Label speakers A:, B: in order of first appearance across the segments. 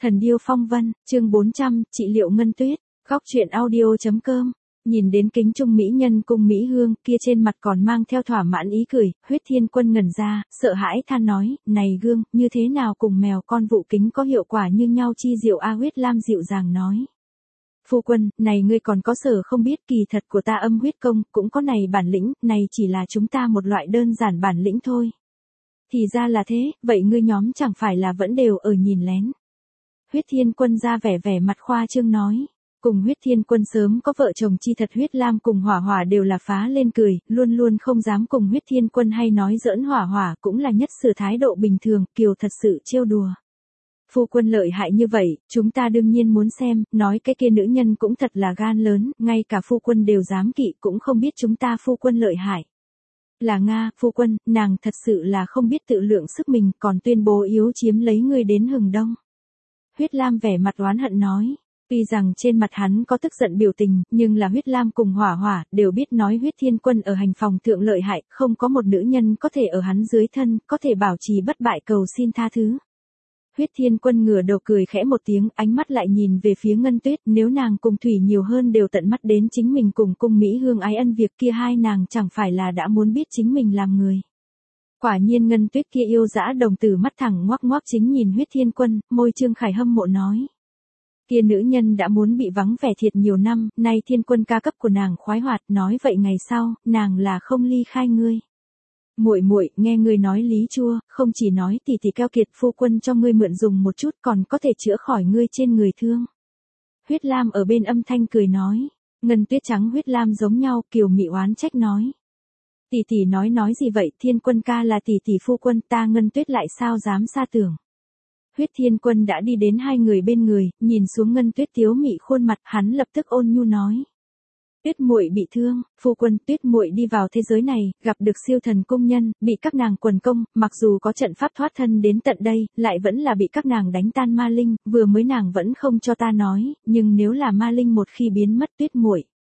A: Thần điêu phong vân, chương 400, trị liệu Ngân Tuyết, góc truyện audio.com. Nhìn đến kính trung mỹ nhân cung Mỹ Hương kia trên mặt còn mang theo thỏa mãn ý cười, Huyết Thiên Quân ngẩn ra, sợ hãi than nói, này gương, như thế nào cùng mèo con vụ kính có hiệu quả như nhau chi diệu a. Huyết Lam dịu dàng nói. Phu quân, này ngươi còn có sở không biết, kỳ thật của ta âm huyết công, cũng có này bản lĩnh, này chỉ là chúng ta một loại đơn giản bản lĩnh thôi. Thì ra là thế, vậy ngươi nhóm chẳng phải là vẫn đều ở nhìn lén. Huyết Thiên Quân ra vẻ mặt khoa trương nói. Cùng Huyết Thiên Quân sớm có vợ chồng chi thật Huyết Lam cùng Hỏa Hỏa đều là phá lên cười, luôn luôn không dám cùng Huyết Thiên Quân hay nói giỡn. Hỏa Hỏa cũng là nhất sự thái độ bình thường, kiều thật sự trêu đùa. Phu quân lợi hại như vậy, chúng ta đương nhiên muốn xem, nói cái kia nữ nhân cũng thật là gan lớn, ngay cả phu quân đều dám kỵ, cũng không biết chúng ta phu quân lợi hại. Là Nga, phu quân, nàng thật sự là không biết tự lượng sức mình, còn tuyên bố yếu chiếm lấy ngươi đến hừng đông. Huyết Lam vẻ mặt oán hận nói. Tuy rằng trên mặt hắn có tức giận biểu tình, nhưng là Huyết Lam cùng Hỏa Hỏa đều biết nói Huyết Thiên Quân ở hành phòng thượng lợi hại, không có một nữ nhân có thể ở hắn dưới thân, có thể bảo trì bất bại cầu xin tha thứ. Huyết Thiên Quân ngửa đầu cười khẽ một tiếng, ánh mắt lại nhìn về phía Ngân Tuyết, nếu nàng cùng Thủy nhiều hơn đều tận mắt đến chính mình cùng cung Mỹ Hương ái ân việc kia, hai nàng chẳng phải là đã muốn biết chính mình làm người. Quả nhiên Ngân Tuyết kia yêu dã đồng tử mắt thẳng ngoác ngoác chính nhìn Huyết Thiên Quân, môi Trương Khải hâm mộ nói. Kia nữ nhân đã muốn bị vắng vẻ thiệt nhiều năm, nay Thiên Quân ca cấp của nàng khoái hoạt, nói vậy ngày sau, nàng là không ly khai ngươi. Muội muội, nghe ngươi nói lý chua, không chỉ nói tỷ tỷ keo kiệt, phu quân cho ngươi mượn dùng một chút còn có thể chữa khỏi ngươi trên người thương. Huyết Lam ở bên âm thanh cười nói. Ngân Tuyết trắng Huyết Lam giống nhau, kiều mị oán trách nói. Tỷ tỷ nói gì vậy, Thiên Quân ca là tỷ tỷ phu quân, ta Ngân Tuyết lại sao dám xa tưởng. Huyết Thiên Quân đã đi đến hai người bên người, nhìn xuống Ngân Tuyết tiếu mị khuôn mặt, hắn lập tức ôn nhu nói. Tuyết muội bị thương, phu quân, Tuyết muội đi vào thế giới này, gặp được siêu thần cung nhân, bị các nàng quần công, mặc dù có trận pháp thoát thân đến tận đây, lại vẫn là bị các nàng đánh tan ma linh, vừa mới nàng vẫn không cho ta nói, nhưng nếu là ma linh một khi biến mất Tuyết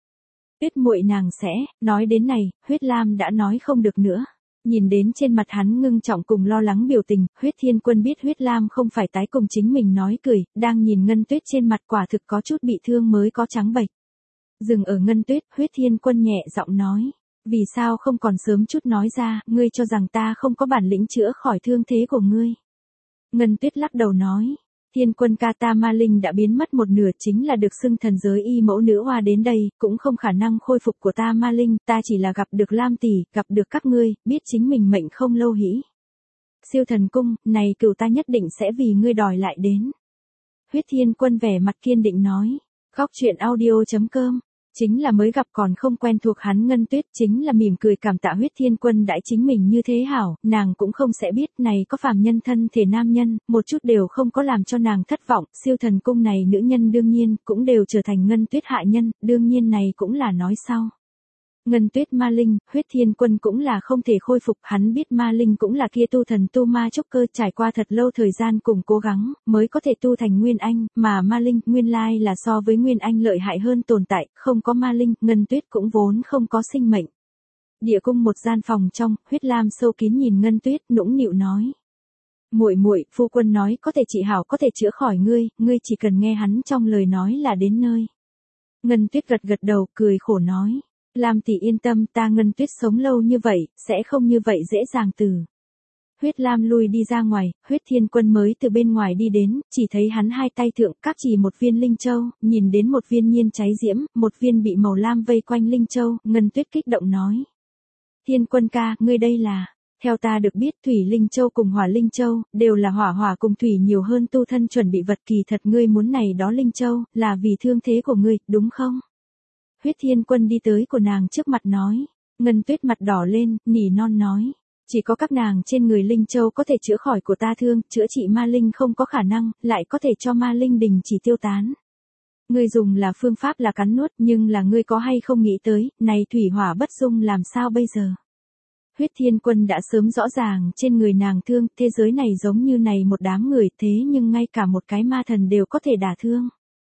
A: muội nàng sẽ, nói đến này, Huyết Lam đã nói không được nữa. Nhìn đến trên mặt hắn ngưng trọng cùng lo lắng biểu tình, Huyết Thiên Quân biết Huyết Lam không phải tái cùng chính mình nói cười, đang nhìn Ngân Tuyết trên mặt quả thực có chút bị thương mới có trắng bệch. Dừng ở Ngân Tuyết, Huyết Thiên Quân nhẹ giọng nói, vì sao không còn sớm chút nói ra, ngươi cho rằng ta không có bản lĩnh chữa khỏi thương thế của ngươi. Ngân Tuyết lắc đầu nói, Thiên Quân ca, ta ma linh đã biến mất một nửa, chính là được xưng thần giới y mẫu nữ hoa đến đây, cũng không khả năng khôi phục của ta ma linh, ta chỉ là gặp được Lam tỷ, gặp được các ngươi, biết chính mình mệnh không lâu hĩ. Siêu thần cung, này cửu ta nhất định sẽ vì ngươi đòi lại đến. Huyết Thiên Quân vẻ mặt kiên định nói, góc truyện audio.com. Chính là mới gặp còn không quen thuộc hắn Ngân Tuyết chính là mỉm cười cảm tạ Huyết Thiên Quân đãi chính mình như thế hảo, nàng cũng không sẽ biết này có phàm nhân thân thể nam nhân, một chút đều không có làm cho nàng thất vọng, siêu thần cung này nữ nhân đương nhiên cũng đều trở thành Ngân Tuyết hạ nhân, đương nhiên này cũng là nói sau. Ngân Tuyết ma linh, Huyết Thiên Quân cũng là không thể khôi phục, hắn biết ma linh cũng là kia tu thần tu ma trúc cơ, trải qua thật lâu thời gian cùng cố gắng, mới có thể tu thành Nguyên Anh, mà ma linh, nguyên lai là so với Nguyên Anh lợi hại hơn tồn tại, không có ma linh, Ngân Tuyết cũng vốn không có sinh mệnh. Địa cung một gian phòng trong, Huyết Lam sâu kín nhìn Ngân Tuyết, nũng nịu nói. Muội, phu quân nói có thể trị hảo, có thể chữa khỏi ngươi, ngươi chỉ cần nghe hắn trong lời nói là đến nơi. Ngân Tuyết gật đầu, cười khổ nói. Lam tỷ yên tâm, ta Ngân Tuyết sống lâu như vậy, sẽ không như vậy dễ dàng từ. Huyết Lam lui đi ra ngoài, Huyết Thiên Quân mới từ bên ngoài đi đến, chỉ thấy hắn hai tay thượng các chỉ một viên linh châu, nhìn đến một viên nhiên cháy diễm, một viên bị màu lam vây quanh linh châu, Ngân Tuyết kích động nói. Thiên Quân ca, ngươi đây là, theo ta được biết Thủy Linh Châu cùng Hỏa Linh Châu, đều là Hỏa Hỏa cùng Thủy nhiều hơn tu thân chuẩn bị vật, kỳ thật ngươi muốn này đó Linh Châu, là vì thương thế của ngươi, đúng không? Huyết Thiên Quân đi tới của nàng trước mặt nói. Ngân Tuyết mặt đỏ lên, nỉ non nói. Chỉ có các nàng trên người Linh Châu có thể chữa khỏi của ta thương, chữa trị ma linh không có khả năng, lại có thể cho ma linh đình chỉ tiêu tán. Ngươi dùng là phương pháp là cắn nuốt, nhưng là ngươi có hay không nghĩ tới, này thủy hỏa bất dung làm sao bây giờ? Huyết Thiên Quân đã sớm rõ ràng trên người nàng thương, thế giới này giống như này một đám người, thế nhưng ngay cả một cái ma thần đều có thể đả thương.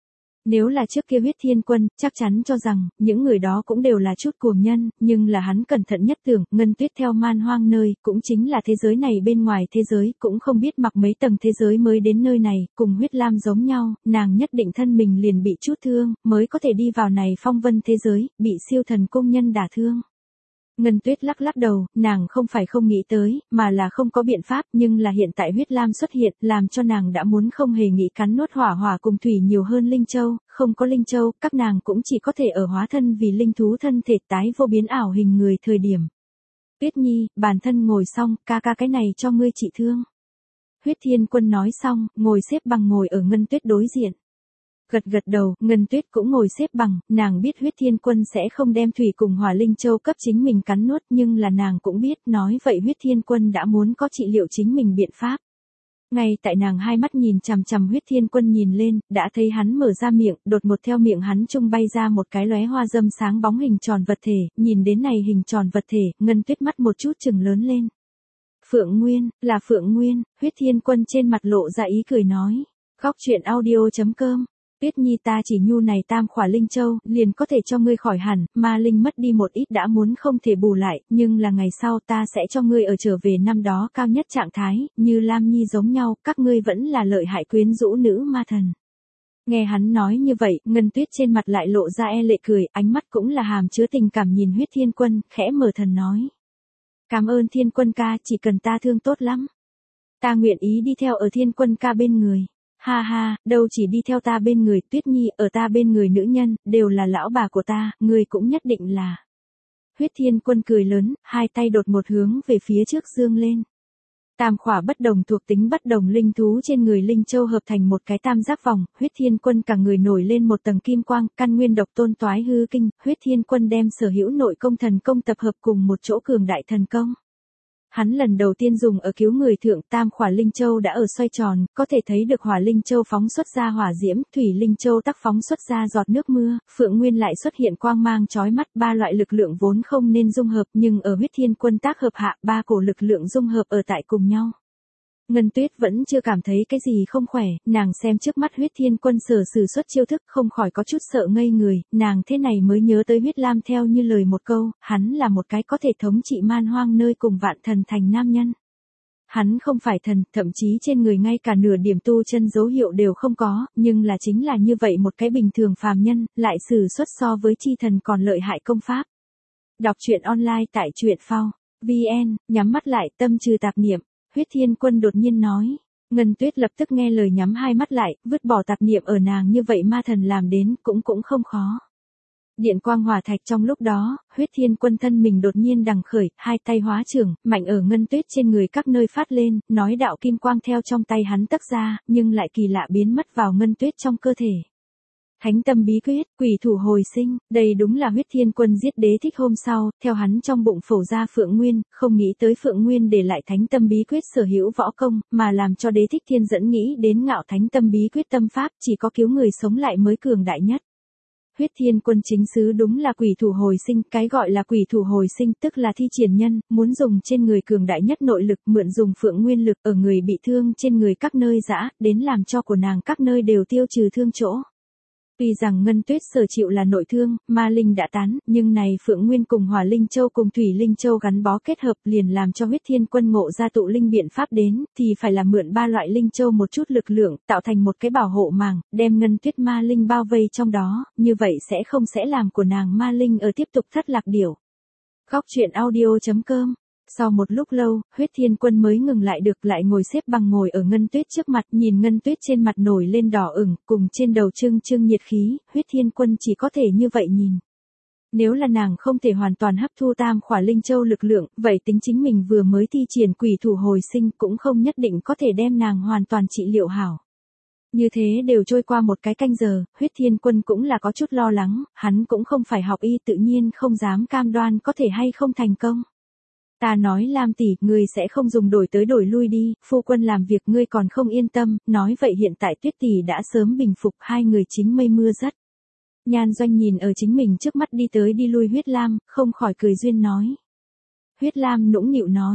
A: Nếu là trước kia Huyết Thiên Quân, chắc chắn cho rằng, những người đó cũng đều là chút cuồng nhân, nhưng là hắn cẩn thận nhất tưởng, Ngân Tuyết theo man hoang nơi, cũng chính là thế giới này bên ngoài thế giới, cũng không biết mặc mấy tầng thế giới mới đến nơi này, cùng Huyết Lam giống nhau, nàng nhất định thân mình liền bị chút thương, mới có thể đi vào này phong vân thế giới, bị siêu thần công nhân đả thương. Ngân Tuyết lắc lắc đầu, nàng không phải không nghĩ tới, mà là không có biện pháp, nhưng là hiện tại Huyết Lam xuất hiện, làm cho nàng đã muốn không hề nghĩ cắn nuốt hỏa hỏa cùng thủy nhiều hơn Linh Châu, không có Linh Châu, các nàng cũng chỉ có thể ở hóa thân vì linh thú thân thể tái vô biến ảo hình người thời điểm. Tuyết Nhi, bản thân ngồi xong, ca ca cái này cho ngươi trị thương. Huyết Thiên Quân nói xong, ngồi xếp bằng ngồi ở Ngân Tuyết đối diện. Gật gật đầu, Ngân Tuyết cũng ngồi xếp bằng, nàng biết Huyết Thiên Quân sẽ không đem thủy cùng hỏa linh châu cấp chính mình cắn nuốt, nhưng là nàng cũng biết, nói vậy Huyết Thiên Quân đã muốn có trị liệu chính mình biện pháp. Ngay tại nàng hai mắt nhìn chằm chằm Huyết Thiên Quân nhìn lên, đã thấy hắn mở ra miệng, đột ngột theo miệng hắn trung bay ra một cái lóe hoa dâm sáng bóng hình tròn vật thể, nhìn đến này hình tròn vật thể, Ngân Tuyết mắt một chút chừng lớn lên. Phượng Nguyên, là Phượng Nguyên, Huyết Thiên Quân trên mặt lộ ra ý cười nói. Góc truyện audio.com Tuyết Nhi, ta chỉ nhu này tam khỏa linh châu, liền có thể cho ngươi khỏi hẳn, ma linh mất đi một ít đã muốn không thể bù lại, nhưng là ngày sau ta sẽ cho ngươi ở trở về năm đó cao nhất trạng thái, như Lam Nhi giống nhau, các ngươi vẫn là lợi hại quyến rũ nữ ma thần. Nghe hắn nói như vậy, Ngân Tuyết trên mặt lại lộ ra e lệ cười, ánh mắt cũng là hàm chứa tình cảm nhìn Huyết Thiên Quân, khẽ mở thần nói. Cảm ơn Thiên Quân ca, chỉ cần ta thương tốt lắm. Ta nguyện ý đi theo ở Thiên Quân ca bên người. Ha ha, đâu chỉ đi theo ta bên người, Tuyết Nhi, ở ta bên người nữ nhân, đều là lão bà của ta, người cũng nhất định là. Huyết Thiên Quân cười lớn, hai tay đột một hướng về phía trước dương lên. Tam khỏa bất đồng thuộc tính bất đồng linh thú trên người Linh Châu hợp thành một cái tam giác vòng, Huyết Thiên Quân cả người nổi lên một tầng kim quang, căn nguyên độc tôn toái hư kinh, Huyết Thiên Quân đem sở hữu nội công thần công tập hợp cùng một chỗ cường đại thần công. Hắn lần đầu tiên dùng ở cứu người thượng tam khỏa Linh Châu đã ở xoay tròn, có thể thấy được hỏa Linh Châu phóng xuất ra hỏa diễm, thủy Linh Châu tác phóng xuất ra giọt nước mưa, Phượng Nguyên lại xuất hiện quang mang chói mắt, ba loại lực lượng vốn không nên dung hợp nhưng ở Huyết Thiên Quân tác hợp hạ, ba cổ lực lượng dung hợp ở tại cùng nhau. Ngân Tuyết vẫn chưa cảm thấy cái gì không khỏe, nàng xem trước mắt Huyết Thiên Quân sử xuất chiêu thức không khỏi có chút sợ ngây người, nàng thế này mới nhớ tới Huyết Lam theo như lời một câu, hắn là một cái có thể thống trị man hoang nơi cùng vạn thần thành nam nhân. Hắn không phải thần, thậm chí trên người ngay cả nửa điểm tu chân dấu hiệu đều không có, nhưng là chính là như vậy một cái bình thường phàm nhân, lại sử xuất so với chi thần còn lợi hại công pháp. Đọc truyện online tại truyện phao VN, nhắm mắt lại tâm trừ tạp niệm. Huyết Thiên Quân đột nhiên nói. Ngân Tuyết lập tức nghe lời nhắm hai mắt lại, vứt bỏ tạp niệm ở nàng như vậy ma thần làm đến cũng không khó. Điện quang hỏa thạch trong lúc đó, Huyết Thiên Quân thân mình đột nhiên đằng khởi, hai tay hóa trưởng, mạnh ở Ngân Tuyết trên người các nơi phát lên, nói đạo kim quang theo trong tay hắn tấc ra, nhưng lại kỳ lạ biến mất vào Ngân Tuyết trong cơ thể. Thánh tâm bí quyết, quỷ thủ hồi sinh, đây đúng là Huyết Thiên Quân giết Đế Thích hôm sau, theo hắn trong bụng phổ ra Phượng Nguyên, không nghĩ tới Phượng Nguyên để lại thánh tâm bí quyết sở hữu võ công, mà làm cho Đế Thích Thiên dẫn nghĩ đến ngạo thánh tâm bí quyết tâm pháp, chỉ có cứu người sống lại mới cường đại nhất. Huyết Thiên Quân chính xứ đúng là quỷ thủ hồi sinh, cái gọi là quỷ thủ hồi sinh tức là thi triển nhân, muốn dùng trên người cường đại nhất nội lực, mượn dùng Phượng Nguyên lực ở người bị thương trên người các nơi dã, đến làm cho của nàng các nơi đều tiêu trừ thương chỗ. Tuy rằng Ngân Tuyết sở chịu là nội thương, ma linh đã tán, nhưng này Phượng Nguyên cùng Hỏa Linh Châu cùng Thủy Linh Châu gắn bó kết hợp liền làm cho Huyết Thiên Quân ngộ ra tụ linh biện pháp đến, thì phải là mượn ba loại Linh Châu một chút lực lượng, tạo thành một cái bảo hộ màng, đem Ngân Tuyết ma linh bao vây trong đó, như vậy sẽ làm của nàng ma linh ở tiếp tục thất lạc điểu. Góc truyện audio.com Sau một lúc lâu, Huyết Thiên Quân mới ngừng lại được, lại ngồi xếp bằng ngồi ở Ngân Tuyết trước mặt, nhìn Ngân Tuyết trên mặt nổi lên đỏ ửng, cùng trên đầu trưng nhiệt khí, Huyết Thiên Quân chỉ có thể như vậy nhìn. Nếu là nàng không thể hoàn toàn hấp thu tam khỏa Linh Châu lực lượng, vậy tính chính mình vừa mới thi triển quỷ thủ hồi sinh cũng không nhất định có thể đem nàng hoàn toàn trị liệu hảo. Như thế đều trôi qua một cái canh giờ, Huyết Thiên Quân cũng là có chút lo lắng, hắn cũng không phải học y tự nhiên không dám cam đoan có thể hay không thành công. Ta nói Lam tỷ, ngươi sẽ không dùng đổi tới đổi lui đi, phu quân làm việc ngươi còn không yên tâm, nói vậy hiện tại Tuyết tỷ đã sớm bình phục, hai người chính mây mưa rất. Nhan Doanh nhìn ở chính mình trước mắt đi tới đi lui Huyết Lam, không khỏi cười duyên nói. Huyết Lam nũng nịu nói,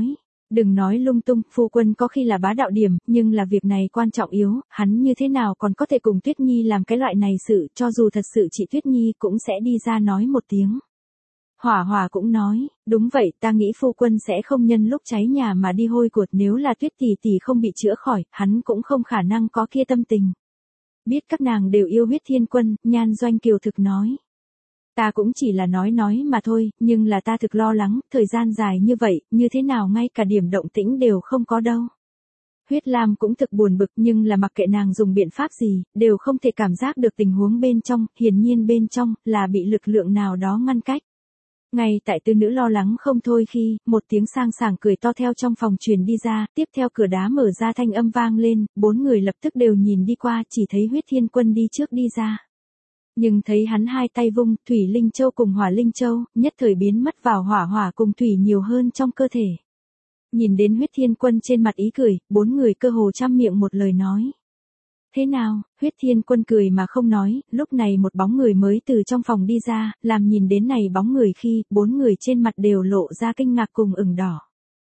A: Đừng nói lung tung, phu quân có khi là bá đạo điểm, nhưng là việc này quan trọng yếu, hắn như thế nào còn có thể cùng Tuyết Nhi làm cái loại này sự, cho dù thật sự chị Tuyết Nhi cũng sẽ đi ra nói một tiếng. Hỏa Hỏa cũng nói, đúng vậy, ta nghĩ phu quân sẽ không nhân lúc cháy nhà mà đi hôi của, nếu là Tuyết tỷ tỷ không bị chữa khỏi, hắn cũng không khả năng có kia tâm tình. Biết các nàng đều yêu Huyết Thiên Quân, Nhan Doanh kiều thực nói. Ta cũng chỉ là nói mà thôi, nhưng là ta thực lo lắng, thời gian dài như vậy, như thế nào ngay cả điểm động tĩnh đều không có đâu. Huyết Lam cũng thực buồn bực nhưng là mặc kệ nàng dùng biện pháp gì, đều không thể cảm giác được tình huống bên trong, hiển nhiên bên trong, là bị lực lượng nào đó ngăn cách. Ngay tại tư nữ lo lắng không thôi khi, một tiếng sang sảng cười to theo trong phòng truyền đi ra, tiếp theo cửa đá mở ra thanh âm vang lên, 4 người lập tức đều nhìn đi qua, chỉ thấy Huyết Thiên Quân đi trước đi ra. Nhưng thấy hắn hai tay vung, Thủy Linh Châu cùng Hỏa Linh Châu, nhất thời biến mất vào Hỏa Hỏa cùng Thủy nhiều hơn trong cơ thể. Nhìn đến Huyết Thiên Quân trên mặt ý cười, 4 người cơ hồ trăm miệng một lời nói. Thế nào, Huyết Thiên Quân cười mà không nói, lúc này một bóng người mới từ trong phòng đi ra, làm nhìn đến này bóng người khi, 4 người trên mặt đều lộ ra kinh ngạc cùng ửng đỏ.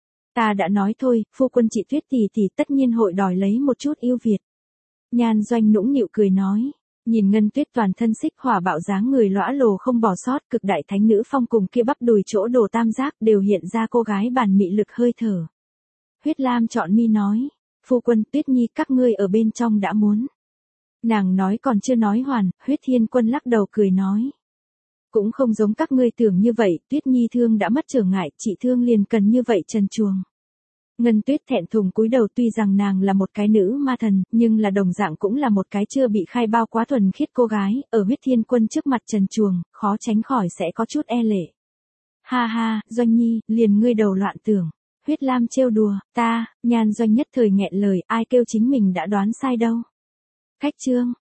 A: Ta đã nói thôi, phu quân chị Tuyết tỷ tỷ tất nhiên hội đòi lấy một chút yêu Việt. Nhan Doanh nũng nịu cười nói. Nhìn Ngân Tuyết toàn thân xích hỏa bạo dáng người lõa lồ không bỏ sót, cực đại thánh nữ phong cùng kia bắp đùi chỗ đồ tam giác đều hiện ra cô gái bản mị lực hơi thở. Huyết Lam chọn mi nói, phu quân Tuyết Nhi các ngươi ở bên trong đã muốn. Nàng nói còn chưa nói hoàn, Huyết Thiên Quân lắc đầu cười nói. Cũng không giống các ngươi tưởng như vậy, Tuyết Nhi thương đã mất trở ngại, chị thương liền cần như vậy trần truồng. Ngân Tuyết thẹn thùng cúi đầu, tuy rằng nàng là một cái nữ ma thần, nhưng là đồng dạng cũng là một cái chưa bị khai bao quá thuần khiết cô gái, ở Huyết Thiên Quân trước mặt trần truồng, khó tránh khỏi sẽ có chút e lệ. Ha ha, Doanh Nhi, liền ngươi đầu loạn tưởng. Huyết Lam trêu đùa, ta, Nhan Doanh nhất thời nghẹn lời, ai kêu chính mình đã đoán sai đâu. Khách chương.